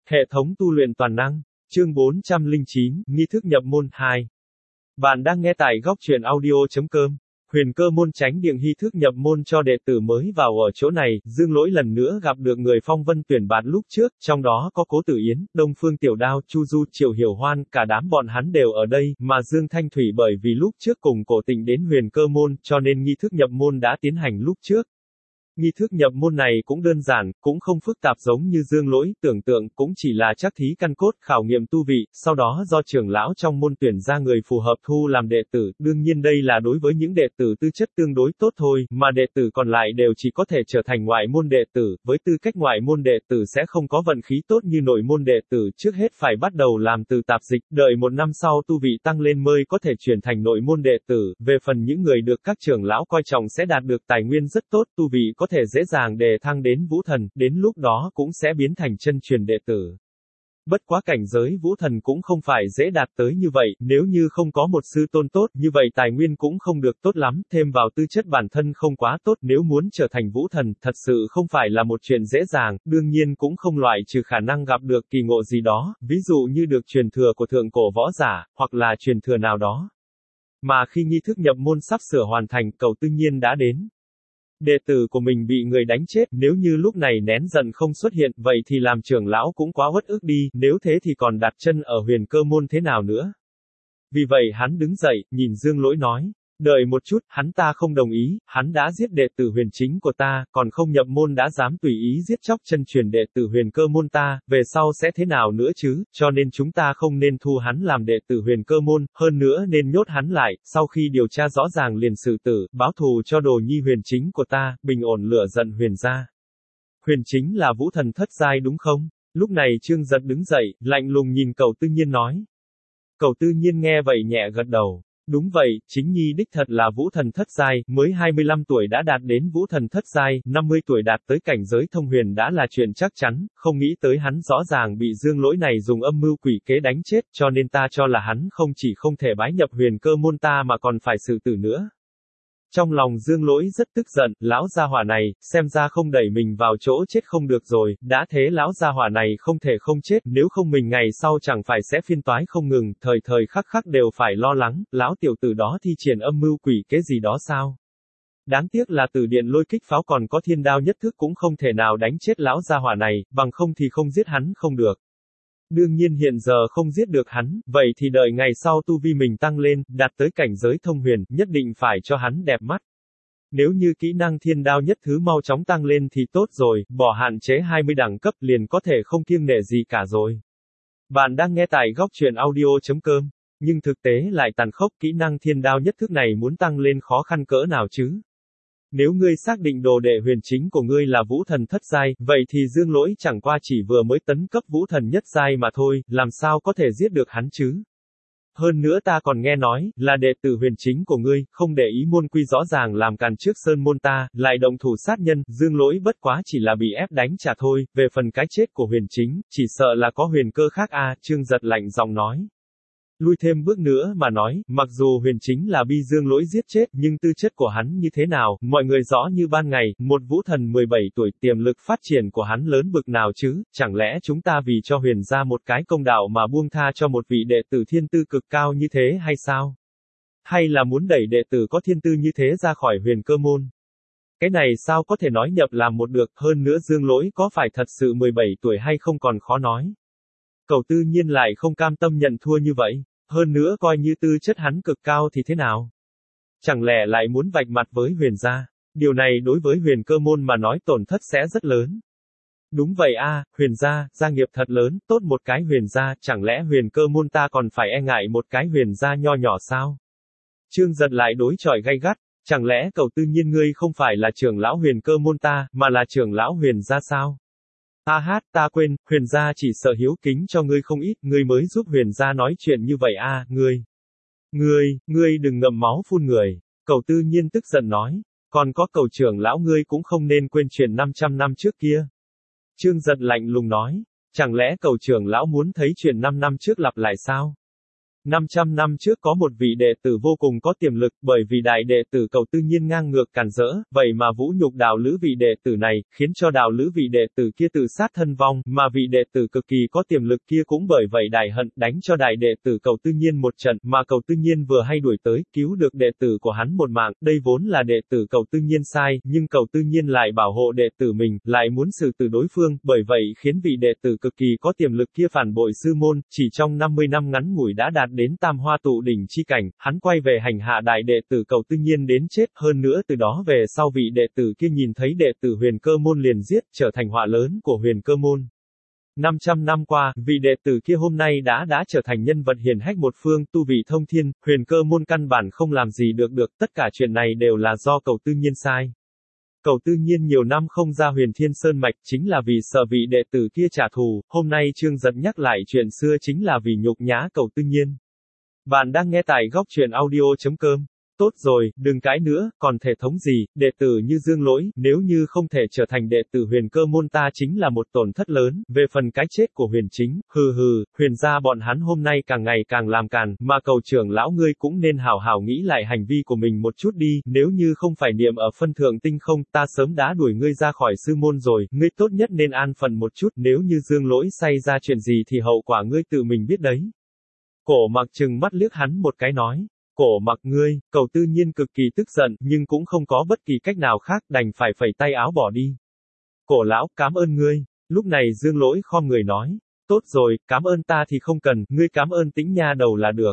Hệ thống tu luyện toàn năng. Chương 409, nghi thức nhập môn 2. Bạn đang nghe tại góc truyện audio.com. Huyền Cơ môn Chánh Điện nghi thức nhập môn cho đệ tử mới vào ở chỗ này, Dương Lỗi lần nữa gặp được người phong vân tuyển bạt lúc trước, trong đó có Cố Tử Yến, Đông Phương Tiểu Đao, Chu Du, Triệu Hiểu Hoan, cả đám bọn hắn đều ở đây, mà Dương Thanh Thủy bởi vì lúc trước cùng Cổ Tịnh đến Huyền Cơ môn, cho nên nghi thức nhập môn đã tiến hành lúc trước. Nghi thức nhập môn này cũng đơn giản, cũng không phức tạp giống như Dương Lỗi tưởng tượng, cũng chỉ là trắc thí căn cốt, khảo nghiệm tu vị, sau đó do trưởng lão trong môn tuyển ra người phù hợp thu làm đệ tử, đương nhiên đây là đối với những đệ tử tư chất tương đối tốt thôi, mà đệ tử còn lại đều chỉ có thể trở thành ngoại môn đệ tử, với tư cách ngoại môn đệ tử sẽ không có vận khí tốt như nội môn đệ tử, trước hết phải bắt đầu làm từ tạp dịch, đợi một năm sau tu vị tăng lên mới có thể chuyển thành nội môn đệ tử, về phần những người được các trưởng lão coi trọng sẽ đạt được tài nguyên rất tốt, tu vị có thể dễ dàng đề thăng đến vũ thần, đến lúc đó cũng sẽ biến thành chân truyền đệ tử. Bất quá cảnh giới vũ thần cũng không phải dễ đạt tới như vậy, nếu như không có một sư tôn tốt, như vậy tài nguyên cũng không được tốt lắm, thêm vào tư chất bản thân không quá tốt, nếu muốn trở thành vũ thần, thật sự không phải là một chuyện dễ dàng, đương nhiên cũng không loại trừ khả năng gặp được kỳ ngộ gì đó, ví dụ như được truyền thừa của thượng cổ võ giả, hoặc là truyền thừa nào đó. Mà khi nghi thức nhập môn sắp sửa hoàn thành, Cầu Tư Nhiên đã đến. Đệ tử của mình bị người đánh chết, nếu như lúc này nén giận không xuất hiện, vậy thì làm trưởng lão cũng quá uất ức đi, nếu thế thì còn đặt chân ở Huyền Cơ môn thế nào nữa. Vì vậy hắn đứng dậy, nhìn Dương Lỗi nói, đợi một chút, hắn ta không đồng ý, hắn đã giết đệ tử huyền chính của ta, còn không nhập môn đã dám tùy ý giết chóc chân truyền đệ tử Huyền Cơ môn ta, về sau sẽ thế nào nữa chứ, cho nên chúng ta không nên thu hắn làm đệ tử Huyền Cơ môn, hơn nữa nên nhốt hắn lại, sau khi điều tra rõ ràng liền xử tử, báo thù cho đồ nhi huyền chính của ta, bình ổn lửa giận Huyền gia. Huyền chính là vũ thần thất giai đúng không? Lúc này Trương Giật đứng dậy, lạnh lùng nhìn Cầu Tư Nhiên nói. Cầu Tư Nhiên nghe vậy nhẹ gật đầu. Đúng vậy, chính nhi đích thật là vũ thần thất giai, mới 25 tuổi đã đạt đến vũ thần thất giai, 50 tuổi đạt tới cảnh giới thông huyền đã là chuyện chắc chắn, không nghĩ tới hắn rõ ràng bị Dương Lỗi này dùng âm mưu quỷ kế đánh chết, cho nên ta cho là hắn không chỉ không thể bái nhập Huyền Cơ môn ta mà còn phải xử tử nữa. Trong lòng Dương Lỗi rất tức giận, lão gia hỏa này, xem ra không đẩy mình vào chỗ chết không được rồi, đã thế lão gia hỏa này không thể không chết, nếu không mình ngày sau chẳng phải sẽ phiên toái không ngừng, thời thời khắc khắc đều phải lo lắng, lão tiểu tử đó thi triển âm mưu quỷ kế gì đó sao? Đáng tiếc là Tử Điện Lôi Kích Pháo còn có Thiên Đao nhất thức cũng không thể nào đánh chết lão gia hỏa này, bằng không thì không giết hắn không được. Đương nhiên hiện giờ không giết được hắn, vậy thì đợi ngày sau tu vi mình tăng lên, đạt tới cảnh giới thông huyền, nhất định phải cho hắn đẹp mắt. Nếu như kỹ năng Thiên Đao nhất thứ mau chóng tăng lên thì tốt rồi, bỏ hạn chế 20 đẳng cấp liền có thể không kiêng nể gì cả rồi. Bạn đang nghe tại góc truyện audio.com, nhưng thực tế lại tàn khốc, kỹ năng Thiên Đao nhất thức này muốn tăng lên khó khăn cỡ nào chứ? Nếu ngươi xác định đồ đệ huyền chính của ngươi là vũ thần thất giai, vậy thì Dương Lỗi chẳng qua chỉ vừa mới tấn cấp vũ thần nhất giai mà thôi, làm sao có thể giết được hắn chứ? Hơn nữa ta còn nghe nói, là đệ tử huyền chính của ngươi, không để ý môn quy rõ ràng làm càn trước sơn môn ta, lại động thủ sát nhân, Dương Lỗi bất quá chỉ là bị ép đánh trả thôi, về phần cái chết của huyền chính, chỉ sợ là có huyền cơ khác Trương Giật lạnh giọng nói. Lui thêm bước nữa mà nói, mặc dù huyền chính là bị Dương Lỗi giết chết, nhưng tư chất của hắn như thế nào, mọi người rõ như ban ngày, một vũ thần 17 tuổi, tiềm lực phát triển của hắn lớn bực nào chứ, chẳng lẽ chúng ta vì cho huyền ra một cái công đạo mà buông tha cho một vị đệ tử thiên tư cực cao như thế hay sao? Hay là muốn đẩy đệ tử có thiên tư như thế ra khỏi Huyền Cơ môn? Cái này sao có thể nói nhập làm một được, hơn nữa Dương Lỗi có phải thật sự 17 tuổi hay không còn khó nói. Cầu Tư Nhiên lại không cam tâm nhận thua như vậy. Hơn nữa coi như tư chất hắn cực cao thì thế nào? Chẳng lẽ lại muốn vạch mặt với Huyền gia? Điều này đối với Huyền Cơ môn mà nói tổn thất sẽ rất lớn. Đúng vậy Huyền gia, gia nghiệp thật lớn, tốt một cái Huyền gia, chẳng lẽ Huyền Cơ môn ta còn phải e ngại một cái Huyền gia nho nhỏ sao? Trương Giật lại đối chọi gay gắt, chẳng lẽ Cầu Tư Nhiên ngươi không phải là trưởng lão Huyền Cơ môn ta, mà là trưởng lão Huyền gia sao? Ta quên, Huyền gia chỉ sợ hiếu kính cho ngươi không ít, ngươi mới giúp Huyền gia nói chuyện như vậy ngươi đừng ngậm máu phun người. Cầu Tư Nhiên tức giận nói, còn có Cầu trưởng lão ngươi cũng không nên quên chuyện 500 năm trước kia. Trương Giật lạnh lùng nói, chẳng lẽ Cầu trưởng lão muốn thấy chuyện 5 năm trước lặp lại sao? 500 năm trước có một vị đệ tử vô cùng có tiềm lực, bởi vì đại đệ tử Cầu Tư Nhiên ngang ngược càn rỡ, vậy mà vũ nhục đạo lữ vị đệ tử này, khiến cho đạo lữ vị đệ tử kia tự sát thân vong, mà vị đệ tử cực kỳ có tiềm lực kia cũng bởi vậy đại hận, đánh cho đại đệ tử Cầu Tư Nhiên một trận, mà Cầu Tư Nhiên vừa hay đuổi tới, cứu được đệ tử của hắn một mạng, đây vốn là đệ tử Cầu Tư Nhiên sai, nhưng Cầu Tư Nhiên lại bảo hộ đệ tử mình, lại muốn xử tử đối phương, bởi vậy khiến vị đệ tử cực kỳ có tiềm lực kia phản bội sư môn, chỉ trong 50 năm ngắn ngủi đã đạt đến tam hoa tụ đỉnh chi cảnh, hắn quay về hành hạ đại đệ tử Cầu Tư Nhiên đến chết, hơn nữa từ đó về sau vị đệ tử kia nhìn thấy đệ tử Huyền Cơ môn liền giết, trở thành họa lớn của Huyền Cơ môn. 500 năm qua, vị đệ tử kia hôm nay đã trở thành nhân vật hiển hách một phương, tu vị thông thiên, Huyền Cơ môn căn bản không làm gì được, tất cả chuyện này đều là do Cầu Tư Nhiên sai. Cầu Tư Nhiên nhiều năm không ra Huyền Thiên Sơn mạch, chính là vì sợ vị đệ tử kia trả thù, hôm nay Trương Giật nhắc lại chuyện xưa chính là vì nhục nhã Cầu Tư Nhiên. Bạn đang nghe tại góc truyện audio.com. Tốt rồi, đừng cãi nữa, còn thể thống gì, đệ tử như Dương Lỗi, nếu như không thể trở thành đệ tử Huyền Cơ môn ta chính là một tổn thất lớn, về phần cái chết của Huyền Chính, Huyền gia bọn hắn hôm nay càng ngày càng làm càn, mà Cầu trưởng lão ngươi cũng nên hảo hảo nghĩ lại hành vi của mình một chút đi, nếu như không phải niệm ở phân thượng tinh không, ta sớm đã đuổi ngươi ra khỏi sư môn rồi, ngươi tốt nhất nên an phận một chút, nếu như Dương Lỗi xảy ra chuyện gì thì hậu quả ngươi tự mình biết đấy. Cổ Mặc trừng mắt liếc hắn một cái nói. Cổ Mặc ngươi, Cầu Tư Nhiên cực kỳ tức giận, nhưng cũng không có bất kỳ cách nào khác, đành phải phẩy tay áo bỏ đi. Cổ lão, cảm ơn ngươi. Lúc này Dương Lỗi khom người nói. Tốt rồi, cảm ơn ta thì không cần, ngươi cảm ơn Tĩnh nha đầu là được.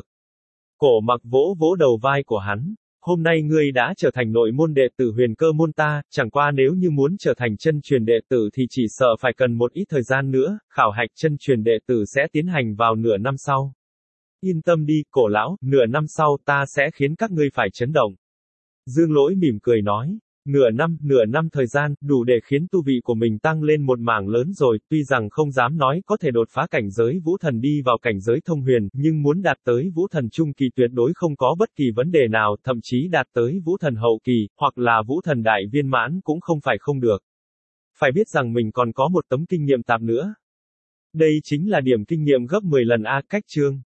Cổ Mặc vỗ vỗ đầu vai của hắn. Hôm nay ngươi đã trở thành nội môn đệ tử Huyền Cơ môn ta, chẳng qua nếu như muốn trở thành chân truyền đệ tử thì chỉ sợ phải cần một ít thời gian nữa, khảo hạch chân truyền đệ tử sẽ tiến hành vào nửa năm sau. Yên tâm đi, cổ lão, nửa năm sau ta sẽ khiến các ngươi phải chấn động. Dương Lỗi mỉm cười nói, nửa năm thời gian, đủ để khiến tu vị của mình tăng lên một mảng lớn rồi, tuy rằng không dám nói có thể đột phá cảnh giới vũ thần đi vào cảnh giới thông huyền, nhưng muốn đạt tới vũ thần trung kỳ tuyệt đối không có bất kỳ vấn đề nào, thậm chí đạt tới vũ thần hậu kỳ, hoặc là vũ thần đại viên mãn cũng không phải không được. Phải biết rằng mình còn có một tấm kinh nghiệm tạp nữa. Đây chính là điểm kinh nghiệm gấp 10 lần A cách chương.